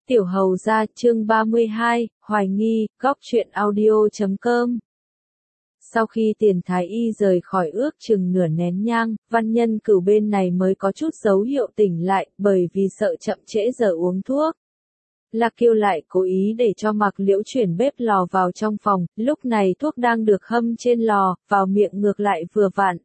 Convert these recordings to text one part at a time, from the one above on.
Tiểu Hầu Gia chương 32, Hoài nghi, góc truyện audio.com. Sau khi Tiền Thái Y rời khỏi ước chừng nửa nén nhang, Văn Nhân Cửu bên này mới có chút dấu hiệu tỉnh lại, bởi vì sợ chậm trễ giờ uống thuốc. Lạc Kiêu lại cố ý để cho Mạc Liễu chuyển bếp lò vào trong phòng, lúc này thuốc đang được hâm trên lò, vào miệng ngược lại vừa vặn.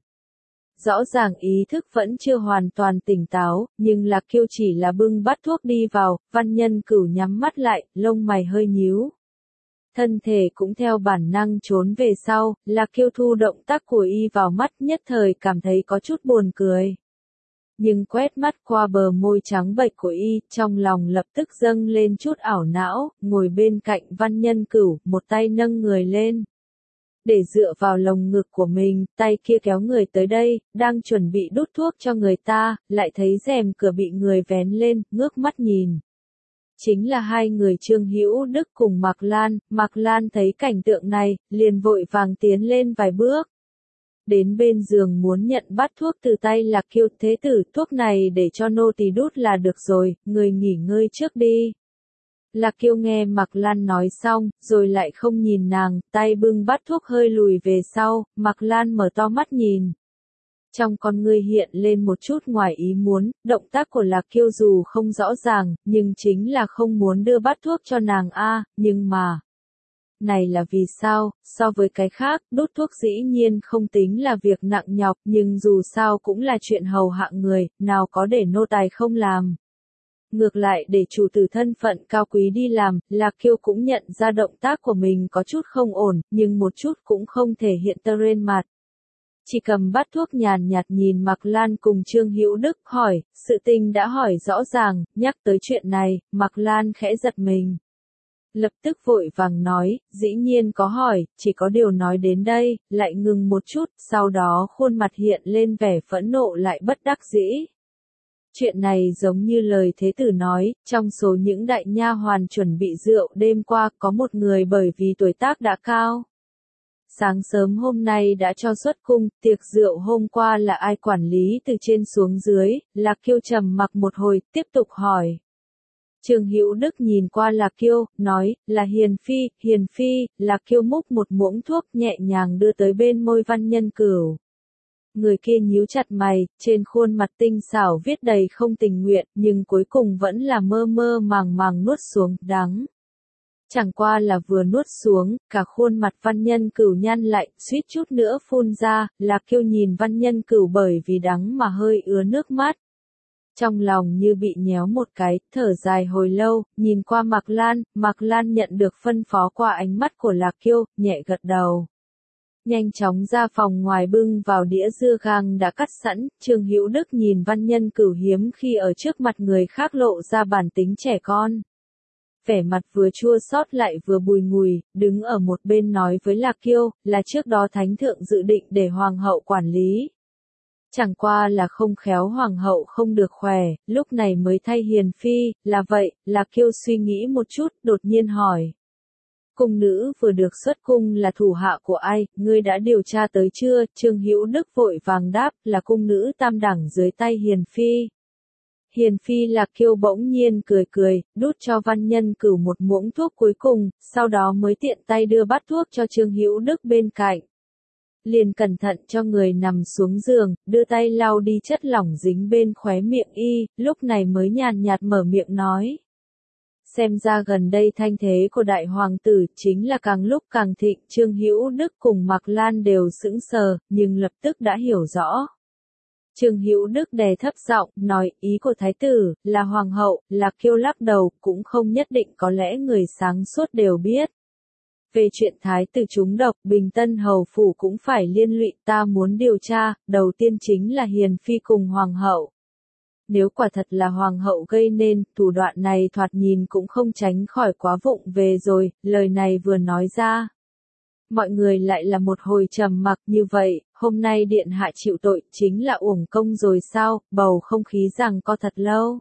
Rõ ràng ý thức vẫn chưa hoàn toàn tỉnh táo, nhưng Lạc Kiêu chỉ là bưng bát thuốc đi vào, Văn Nhân Cửu nhắm mắt lại, lông mày hơi nhíu. Thân thể cũng theo bản năng trốn về sau, Lạc Kiêu thu động tác của y vào mắt, nhất thời cảm thấy có chút buồn cười. Nhưng quét mắt qua bờ môi trắng bệch của y, trong lòng lập tức dâng lên chút ảo não, ngồi bên cạnh Văn Nhân Cửu, một tay nâng người lên. Để dựa vào lồng ngực của mình, tay kia kéo người tới đây, đang chuẩn bị đút thuốc cho người ta, lại thấy rèm cửa bị người vén lên, ngước mắt nhìn. Chính là hai người Trương Hữu Đức cùng Mạc Lan thấy cảnh tượng này, liền vội vàng tiến lên vài bước. Đến bên giường muốn nhận bát thuốc từ tay Lạc Kiêu, thế tử, thuốc này để cho nô tỳ đút là được rồi, người nghỉ ngơi trước đi. Lạc Kiêu nghe Mạc Lan nói xong, rồi lại không nhìn nàng, tay bưng bát thuốc hơi lùi về sau, Mạc Lan mở to mắt nhìn. Trong con ngươi hiện lên một chút ngoài ý muốn, động tác của Lạc Kiêu dù không rõ ràng, nhưng chính là không muốn đưa bát thuốc cho nàng nhưng mà... Này là vì sao, so với cái khác, đút thuốc dĩ nhiên không tính là việc nặng nhọc, nhưng dù sao cũng là chuyện hầu hạ người, nào có để nô tài không làm. Ngược lại để chủ tử thân phận cao quý đi làm, Lạc Kiêu cũng nhận ra động tác của mình có chút không ổn, nhưng một chút cũng không thể hiện tơ trên mặt. Chỉ cầm bát thuốc nhàn nhạt nhìn Mạc Lan cùng Trương Hữu Đức hỏi, sự tình đã hỏi rõ ràng, nhắc tới chuyện này, Mạc Lan khẽ giật mình. Lập tức vội vàng nói, dĩ nhiên có hỏi, chỉ có điều nói đến đây, lại ngừng một chút, sau đó khuôn mặt hiện lên vẻ phẫn nộ lại bất đắc dĩ. Chuyện này giống như lời thế tử nói, trong số những đại nha hoàn chuẩn bị rượu đêm qua có một người bởi vì tuổi tác đã cao. Sáng sớm hôm nay đã cho xuất cung, tiệc rượu hôm qua là ai quản lý từ trên xuống dưới, Lạc Kiêu trầm mặc một hồi, tiếp tục hỏi. Trương Hữu Đức nhìn qua Lạc Kiêu, nói, là Hiền Phi, Lạc Kiêu múc một muỗng thuốc nhẹ nhàng đưa tới bên môi Văn Nhân Cửu. Người kia nhíu chặt mày, trên khuôn mặt tinh xảo viết đầy không tình nguyện, nhưng cuối cùng vẫn là mơ mơ màng nuốt xuống, đắng. Chẳng qua là vừa nuốt xuống, cả khuôn mặt Văn Nhân Cửu nhăn lại, suýt chút nữa phun ra, Lạc Kiêu nhìn Văn Nhân Cửu bởi vì đắng mà hơi ứa nước mắt. Trong lòng như bị nhéo một cái, thở dài hồi lâu, nhìn qua Mạc Lan nhận được phân phó qua ánh mắt của Lạc Kiêu, nhẹ gật đầu. Nhanh chóng ra phòng ngoài bưng vào đĩa dưa gang đã cắt sẵn, Trương Hữu Đức nhìn Văn Nhân Cửu hiếm khi ở trước mặt người khác lộ ra bản tính trẻ con. Vẻ mặt vừa chua xót lại vừa bùi ngùi, đứng ở một bên nói với Lạc Kiêu, là trước đó Thánh Thượng dự định để Hoàng hậu quản lý. Chẳng qua là không khéo Hoàng hậu không được khỏe, lúc này mới thay Hiền Phi, là vậy, Lạc Kiêu suy nghĩ một chút, đột nhiên hỏi. Cung nữ vừa được xuất cung là thủ hạ của ai, ngươi đã điều tra tới chưa? Trương Hữu Đức vội vàng đáp, là cung nữ tam đẳng dưới tay Hiền Phi. Hiền Phi. Lạc Kiêu bỗng nhiên cười, đút cho Văn Nhân Cửu một muỗng thuốc cuối cùng, sau đó mới tiện tay đưa bát thuốc cho Trương Hữu Đức bên cạnh. Liền cẩn thận cho người nằm xuống giường, đưa tay lau đi chất lỏng dính bên khóe miệng y, lúc này mới nhàn nhạt mở miệng nói. Xem ra gần đây thanh thế của đại hoàng tử chính là càng lúc càng thịnh, Trương Hữu Đức cùng Mạc Lan đều sững sờ, nhưng lập tức đã hiểu rõ. Trương Hữu Đức đè thấp giọng, nói, ý của thái tử, là hoàng hậu, Lạc Kiêu lắc đầu, cũng không nhất định, có lẽ người sáng suốt đều biết. Về chuyện thái tử trúng độc, Bình Tân hầu phủ cũng phải liên lụy, ta muốn điều tra, đầu tiên chính là Hiền Phi cùng hoàng hậu. Nếu quả thật là hoàng hậu gây nên, thủ đoạn này thoạt nhìn cũng không tránh khỏi quá vụng về rồi, lời này vừa nói ra. Mọi người lại là một hồi trầm mặc, như vậy, hôm nay điện hạ chịu tội, chính là uổng công rồi sao, bầu không khí giằng co thật lâu.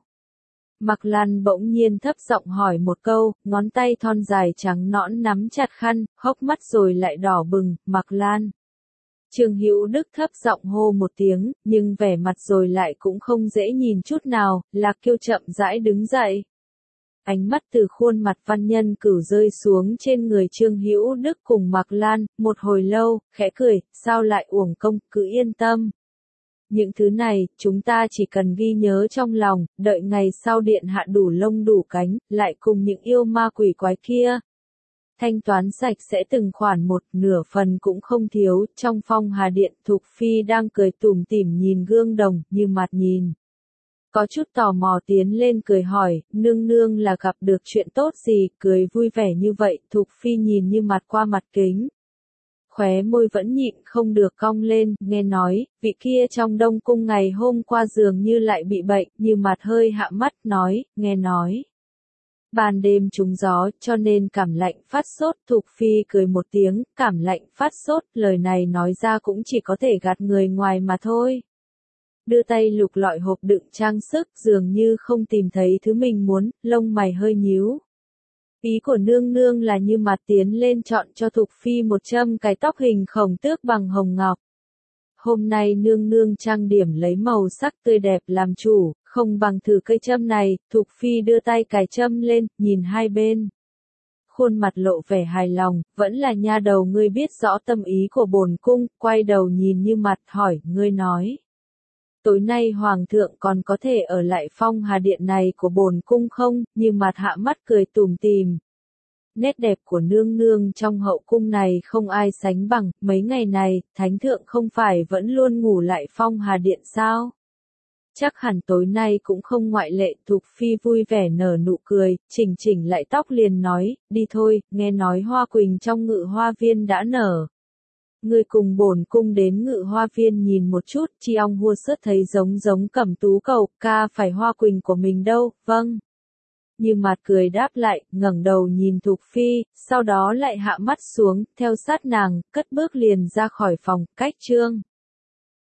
Mạc Lan bỗng nhiên thấp giọng hỏi một câu, ngón tay thon dài trắng nõn nắm chặt khăn, hốc mắt rồi lại đỏ bừng, Mạc Lan. Trương Hữu Đức thấp giọng hô một tiếng, nhưng vẻ mặt rồi lại cũng không dễ nhìn chút nào, Lạc Kiêu chậm rãi đứng dậy. Ánh mắt từ khuôn mặt Văn Nhân Cửu rơi xuống trên người Trương Hữu Đức cùng Mạc Lan, một hồi lâu, khẽ cười, sao lại uổng công, cứ yên tâm. Những thứ này, chúng ta chỉ cần ghi nhớ trong lòng, đợi ngày sau điện hạ đủ lông đủ cánh, lại cùng những yêu ma quỷ quái kia. Thanh toán sạch sẽ từng khoản một, nửa phần cũng không thiếu, trong Phong Hà Điện Thục Phi đang cười tủm tỉm nhìn gương đồng, như mặt nhìn. Có chút tò mò tiến lên cười hỏi, nương nương là gặp được chuyện tốt gì, cười vui vẻ như vậy, Thục Phi nhìn như mặt qua mặt kính. Khóe môi vẫn nhịn không được cong lên, nghe nói, vị kia trong Đông Cung ngày hôm qua dường như lại bị bệnh, như mặt hơi hạ mắt, nói, nghe nói. Ban đêm trúng gió, cho nên cảm lạnh phát sốt, Thục Phi cười một tiếng, cảm lạnh phát sốt, lời này nói ra cũng chỉ có thể gạt người ngoài mà thôi. Đưa tay lục lọi hộp đựng trang sức, dường như không tìm thấy thứ mình muốn, lông mày hơi nhíu. Ý của nương nương là như mặt tiến lên chọn cho Thục Phi một châm cài tóc hình khổng tước bằng hồng ngọc. Hôm nay nương nương trang điểm lấy màu sắc tươi đẹp làm chủ, không bằng thử cây châm này, Thục Phi đưa tay cài châm lên, nhìn hai bên. Khuôn mặt lộ vẻ hài lòng, vẫn là nha đầu ngươi biết rõ tâm ý của bổn cung, quay đầu nhìn như mặt hỏi, ngươi nói. Tối nay hoàng thượng còn có thể ở lại Phong Hà Điện này của bổn cung không, như mặt hạ mắt cười tủm tỉm. Nét đẹp của nương nương trong hậu cung này không ai sánh bằng, mấy ngày này, thánh thượng không phải vẫn luôn ngủ lại Phong Hà Điện sao? Chắc hẳn tối nay cũng không ngoại lệ, Thục Phi vui vẻ nở nụ cười, chỉnh lại tóc liền nói, đi thôi, nghe nói hoa quỳnh trong Ngự Hoa Viên đã nở. Người cùng bổn cung đến Ngự Hoa Viên nhìn một chút, Chi Ong Hua Sớt thấy giống Cẩm Tú Cầu, ca phải hoa quỳnh của mình đâu, vâng. Như mặt cười đáp lại, ngẩng đầu nhìn Thục Phi, sau đó lại hạ mắt xuống, theo sát nàng, cất bước liền ra khỏi phòng, cách Trương